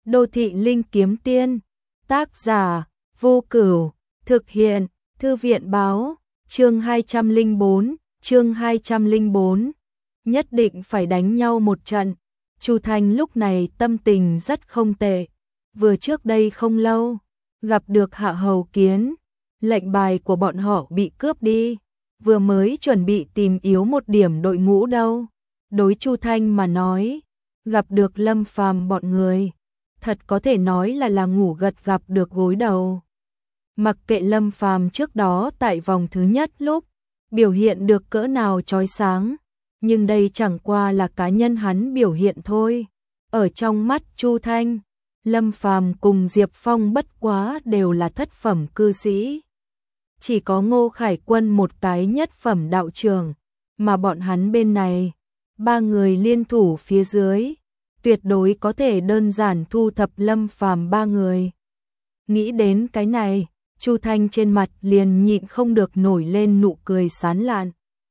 Đô thị linh kiếm tiên, tác giả, Vô Cửu, thực hiện, Thư viện báo, chương 204, nhất định phải đánh nhau một trận. Chu Thanh lúc này tâm tình rất không tệ, vừa trước đây không lâu, gặp được Hạ Hầu Kiến, lệnh bài của bọn họ bị cướp đi, vừa mới chuẩn bị tìm yếu một điểm đội ngũ đâu. Đối Chu Thanh mà nói, gặp được Lâm Phàm bọn người, thật có thể nói là ngủ gật gặp được gối đầu. Mặc kệ Lâm Phàm trước đó tại vòng thứ nhất lúc biểu hiện được cỡ nào chói sáng, nhưng đây chẳng qua là cá nhân hắn biểu hiện thôi. Ở trong mắt Chu Thanh, Lâm Phàm cùng Diệp Phong bất quá đều là thất phẩm cư sĩ. Chỉ có Ngô Khải Quân một cái nhất phẩm đạo trưởng, mà bọn hắn bên này, ba người liên thủ phía dưới, tuyệt đối có thể đơn giản thu thập Lâm Phàm ba người. Nghĩ đến cái này, Chu Thanh trên mặt liền nhịn không được nổi lên nụ cười sán lạn.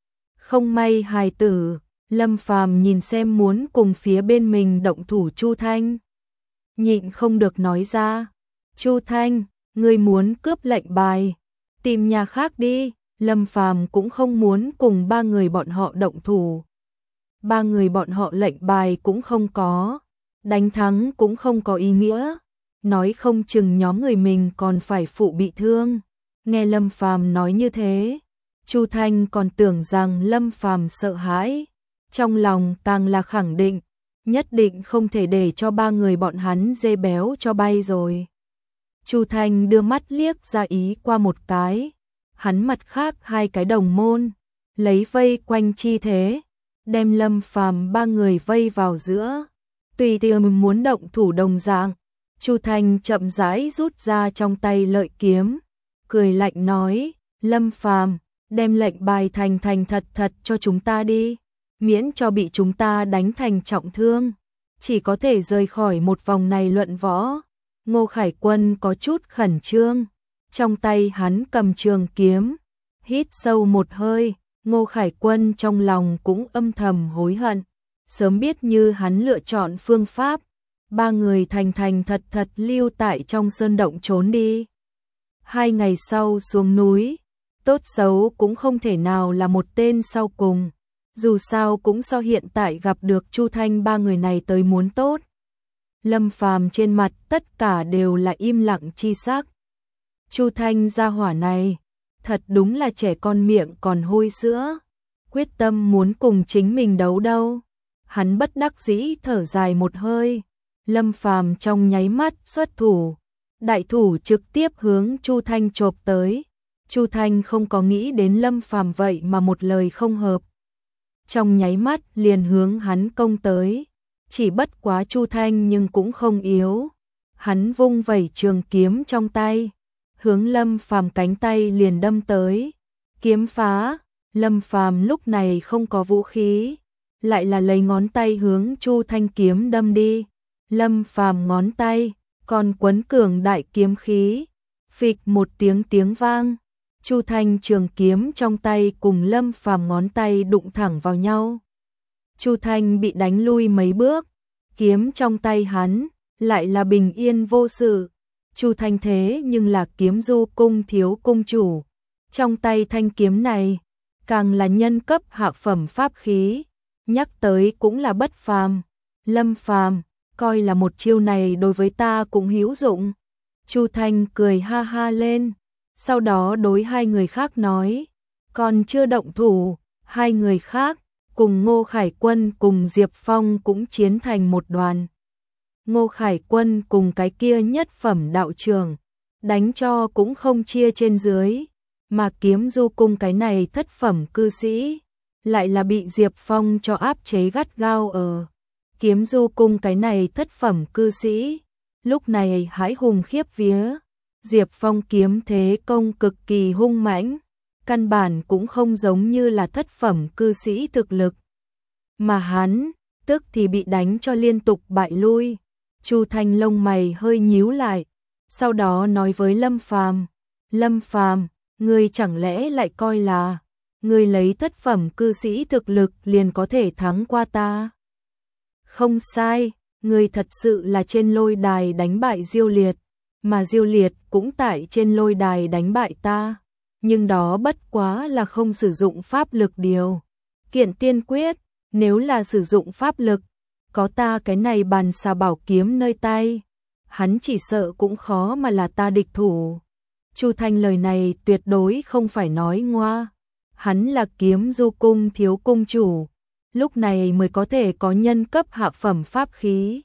Không may hài tử, Lâm Phàm nhìn xem muốn cùng phía bên mình động thủ Chu Thanh. Nhịn không được nói ra, Chu Thanh, ngươi muốn cướp lệnh bài, tìm nhà khác đi. Lâm Phàm cũng không muốn cùng ba người bọn họ động thủ. Ba người bọn họ lệnh bài cũng không có, đánh thắng cũng không có ý nghĩa, nói không chừng nhóm người mình còn phải phụ bị thương. Nghe Lâm Phàm nói như thế, Chu Thanh còn tưởng rằng Lâm Phàm sợ hãi, trong lòng càng là khẳng định, nhất định không thể để cho ba người bọn hắn dê béo cho bay rồi. Chu Thanh đưa mắt liếc ra ý qua một cái, hắn mặt khác hai cái đồng môn, lấy vây quanh chi thế, đem Lâm Phàm ba người vây vào giữa, tùy tiện muốn động thủ đồng dạng. Chu Thanh chậm rãi rút ra trong tay lợi kiếm, cười lạnh nói, Lâm Phàm, đem lệnh bài thành thật cho chúng ta đi, miễn cho bị chúng ta đánh thành trọng thương, chỉ có thể rời khỏi một vòng này luận võ. Ngô Khải Quân có chút khẩn trương, trong tay hắn cầm trường kiếm, hít sâu một hơi. Ngô Khải Quân trong lòng cũng âm thầm hối hận, sớm biết như hắn lựa chọn phương pháp, ba người thành thật lưu tại trong sơn động trốn đi. 2 ngày sau xuống núi, tốt xấu cũng không thể nào là một tên sau cùng, dù sao cũng so hiện tại gặp được Chu Thanh ba người này tới muốn tốt. Lâm Phàm trên mặt tất cả đều là im lặng chi sắc. Chu Thanh gia hỏa này, thật đúng là trẻ con miệng còn hôi sữa, quyết tâm muốn cùng chính mình đấu đâu. Hắn bất đắc dĩ thở dài một hơi, Lâm Phàm trong nháy mắt xuất thủ, đại thủ trực tiếp hướng Chu Thanh chộp tới. Chu Thanh không có nghĩ đến Lâm Phàm vậy mà một lời không hợp, trong nháy mắt liền hướng hắn công tới. Chỉ bất quá Chu Thanh nhưng cũng không yếu, hắn vung vẩy trường kiếm trong tay, hướng Lâm Phàm cánh tay liền đâm tới. Kiếm phá, Lâm Phàm lúc này không có vũ khí, lại là lấy ngón tay hướng Chu Thanh kiếm đâm đi. Lâm Phàm ngón tay còn quấn cường đại kiếm khí, phịch một tiếng vang, Chu Thanh trường kiếm trong tay cùng Lâm Phàm ngón tay đụng thẳng vào nhau. Chu Thanh bị đánh lui mấy bước, kiếm trong tay hắn lại là bình yên vô sự. Chu Thanh thế nhưng là Kiếm Du cung thiếu cung chủ, trong tay thanh kiếm này càng là nhân cấp hạ phẩm pháp khí, nhắc tới cũng là bất phàm. Lâm Phàm, coi là một chiêu này đối với ta cũng hữu dụng. Chu Thanh cười ha ha lên, sau đó đối hai người khác nói, còn chưa động thủ. Hai người khác cùng Ngô Khải Quân cùng Diệp Phong cũng chiến thành một đoàn. Ngô Khải Quân cùng cái kia nhất phẩm đạo trưởng, đánh cho cũng không chia trên dưới, mà Kiếm Du cung cái này thất phẩm cư sĩ, lại là bị Diệp Phong cho áp chế gắt gao ở. Kiếm Du cung cái này thất phẩm cư sĩ, lúc này hãi hùng khiếp vía, Diệp Phong kiếm thế công cực kỳ hung mãnh, căn bản cũng không giống như là thất phẩm cư sĩ thực lực. Mà hắn, tức thì bị đánh cho liên tục bại lui. Chu Thanh lông mày hơi nhíu lại, sau đó nói với Lâm Phàm, Lâm Phàm, ngươi chẳng lẽ lại coi là ngươi lấy thất phẩm cư sĩ thực lực liền có thể thắng qua ta? Không sai, Ngươi thật sự là trên lôi đài đánh bại Diêu Liệt, mà Diêu Liệt cũng tại trên lôi đài đánh bại ta, nhưng đó bất quá là không sử dụng pháp lực điều kiện tiên quyết, nếu là sử dụng pháp lực, có ta cái này bàn xà bảo kiếm nơi tay, hắn chỉ sợ cũng khó mà là ta địch thủ. Chu Thanh lời này tuyệt đối không phải nói ngoa, hắn là Kiếm Du cung thiếu cung chủ, lúc này mới có thể có nhân cấp hạ phẩm pháp khí.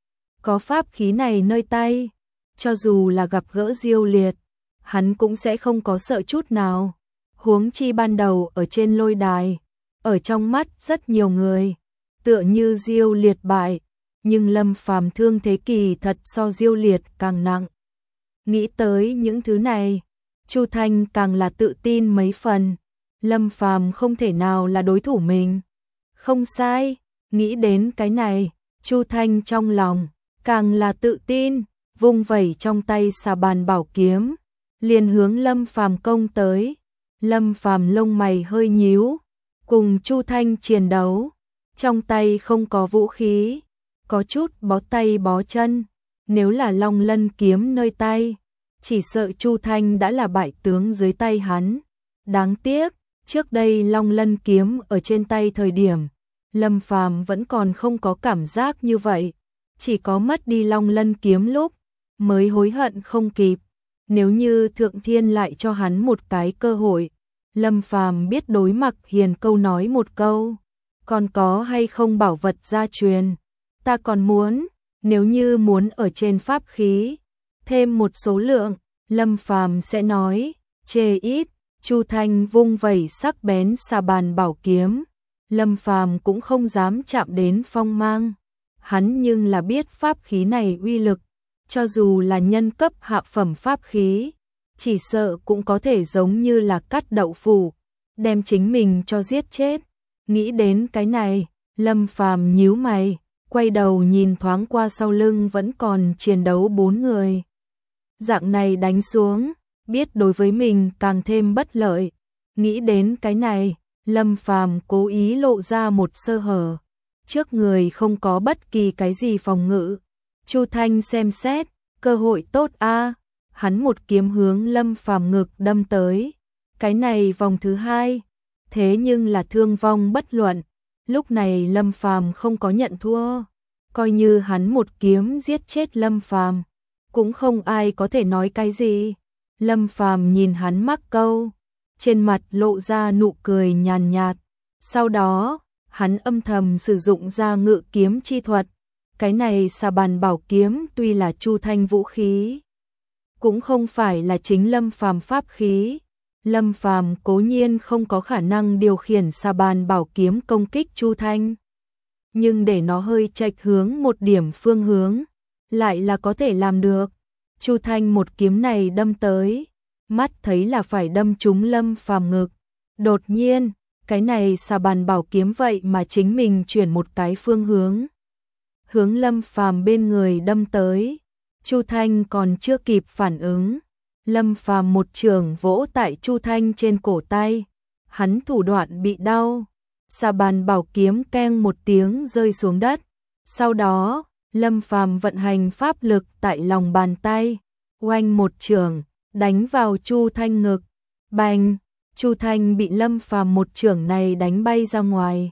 Có pháp khí này nơi tay, cho dù là gặp gỡ Diêu Liệt, hắn cũng sẽ không có sợ chút nào. Huống chi ban đầu ở trên lôi đài, ở trong mắt rất nhiều người, tựa như Diêu Liệt bại, nhưng Lâm Phàm thương thế kỳ thật so Diêu Liệt càng nặng. Nghĩ tới những thứ này, Chu Thanh càng là tự tin mấy phần, Lâm Phàm không thể nào là đối thủ mình. Không sai, nghĩ đến cái này, Chu Thanh trong lòng càng là tự tin, vung vẩy trong tay xà bàn bảo kiếm, liền hướng Lâm Phàm công tới. Lâm Phàm lông mày hơi nhíu, cùng Chu Thanh chiến đấu, trong tay không có vũ khí, có chút bó tay bó chân, nếu là Long Lân kiếm nơi tay, chỉ sợ Chu Thanh đã là bại tướng dưới tay hắn. Đáng tiếc, trước đây Long Lân kiếm ở trên tay thời điểm, Lâm Phàm vẫn còn không có cảm giác như vậy, chỉ có mất đi Long Lân kiếm lúc mới hối hận không kịp. Nếu như Thượng Thiên lại cho hắn một cái cơ hội, Lâm Phàm biết đối mặt Hiền câu nói một câu, còn có hay không bảo vật gia truyền, ta còn muốn, nếu như muốn ở trên pháp khí thêm một số lượng, Lâm Phàm sẽ nói, chê ít. Chu Thanh vung vẩy sắc bén xà bàn bảo kiếm, Lâm Phàm cũng không dám chạm đến phong mang. Hắn nhưng là biết pháp khí này uy lực, cho dù là nhân cấp hạ phẩm pháp khí, chỉ sợ cũng có thể giống như là cắt đậu phụ, đem chính mình cho giết chết. Nghĩ đến cái này, Lâm Phàm nhíu mày, quay đầu nhìn thoáng qua sau lưng vẫn còn chiến đấu 4 người. Dạng này đánh xuống, biết đối với mình càng thêm bất lợi. Nghĩ đến cái này, Lâm Phàm cố ý lộ ra một sơ hở. Trước người không có bất kỳ cái gì phòng ngự. Chu Thanh xem xét, cơ hội tốt a, hắn một kiếm hướng Lâm Phàm ngực đâm tới. Cái này vòng thứ 2, thế nhưng là thương vong bất luận. Lúc này Lâm Phàm không có nhận thua, coi như hắn một kiếm giết chết Lâm Phàm, cũng không ai có thể nói cái gì. Lâm Phàm nhìn hắn mắc câu, trên mặt lộ ra nụ cười nhàn nhạt. Sau đó, hắn âm thầm sử dụng ra ngự kiếm chi thuật. Cái này xà bàn bảo kiếm tuy là Chu Thanh vũ khí, cũng không phải là chính Lâm Phàm pháp khí. Lâm Phàm cố nhiên không có khả năng điều khiển xà bàn bảo kiếm công kích Chu Thanh, nhưng để nó hơi chệch hướng một điểm phương hướng, lại là có thể làm được. Chu Thanh một kiếm này đâm tới, mắt thấy là phải đâm trúng Lâm Phàm ngực. Đột nhiên, cái này xà bàn bảo kiếm vậy mà chính mình chuyển một cái phương hướng, hướng Lâm Phàm bên người đâm tới. Chu Thanh còn chưa kịp phản ứng, Lâm Phàm một chưởng vỗ tại Chu Thanh trên cổ tay, hắn thủ đoạn bị đau, xà bàn bảo kiếm keng một tiếng rơi xuống đất. Sau đó, Lâm Phàm vận hành pháp lực tại lòng bàn tay, oanh một chưởng đánh vào Chu Thanh ngực. Bành, Chu Thanh bị Lâm Phàm một chưởng này đánh bay ra ngoài,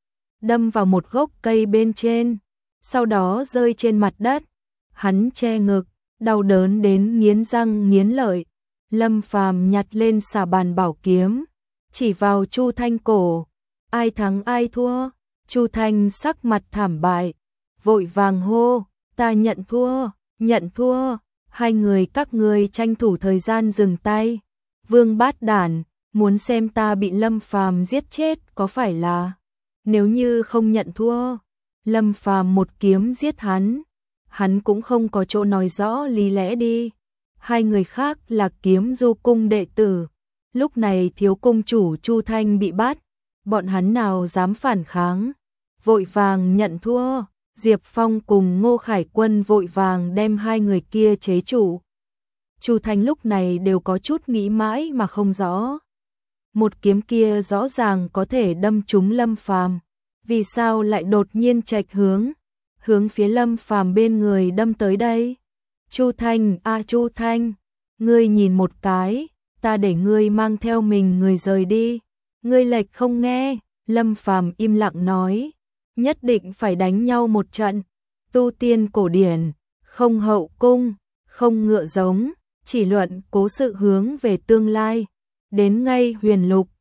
đâm vào một gốc cây bên trên, sau đó rơi trên mặt đất. Hắn che ngực, đau đớn đến nghiến răng nghiến lợi. Lâm Phàm nhặt lên xà bàn bảo kiếm, chỉ vào Chu Thanh cổ. Ai thắng ai thua? Chu Thanh sắc mặt thảm bại, vội vàng hô, ta nhận thua, nhận thua. Hai người các ngươi tranh thủ thời gian dừng tay. Vương bát đản, muốn xem ta bị Lâm Phàm giết chết có phải là? Nếu như không nhận thua, Lâm Phàm một kiếm giết hắn, hắn cũng không có chỗ nói rõ lý lẽ đi. Hai người khác là Kiếm Du cung đệ tử, lúc này thiếu cung chủ Chu Thanh bị bắt, bọn hắn nào dám phản kháng, vội vàng nhận thua. Diệp Phong cùng Ngô Khải Quân vội vàng đem hai người kia chế trụ. Chu Thanh lúc này đều có chút nghĩ mãi mà không rõ. Một kiếm kia rõ ràng có thể đâm trúng Lâm Phàm, vì sao lại đột nhiên chệch hướng, hướng phía Lâm Phàm bên người đâm tới đây. Chu Thanh, Chu Thanh, ngươi nhìn một cái, ta để ngươi mang theo mình người rời đi. Ngươi lệch không nghe, Lâm Phàm im lặng nói, nhất định phải đánh nhau một trận. Tu tiên cổ điển, không hậu cung, không ngựa giống, chỉ luận cố sự hướng về tương lai. Đến ngay huyền lục,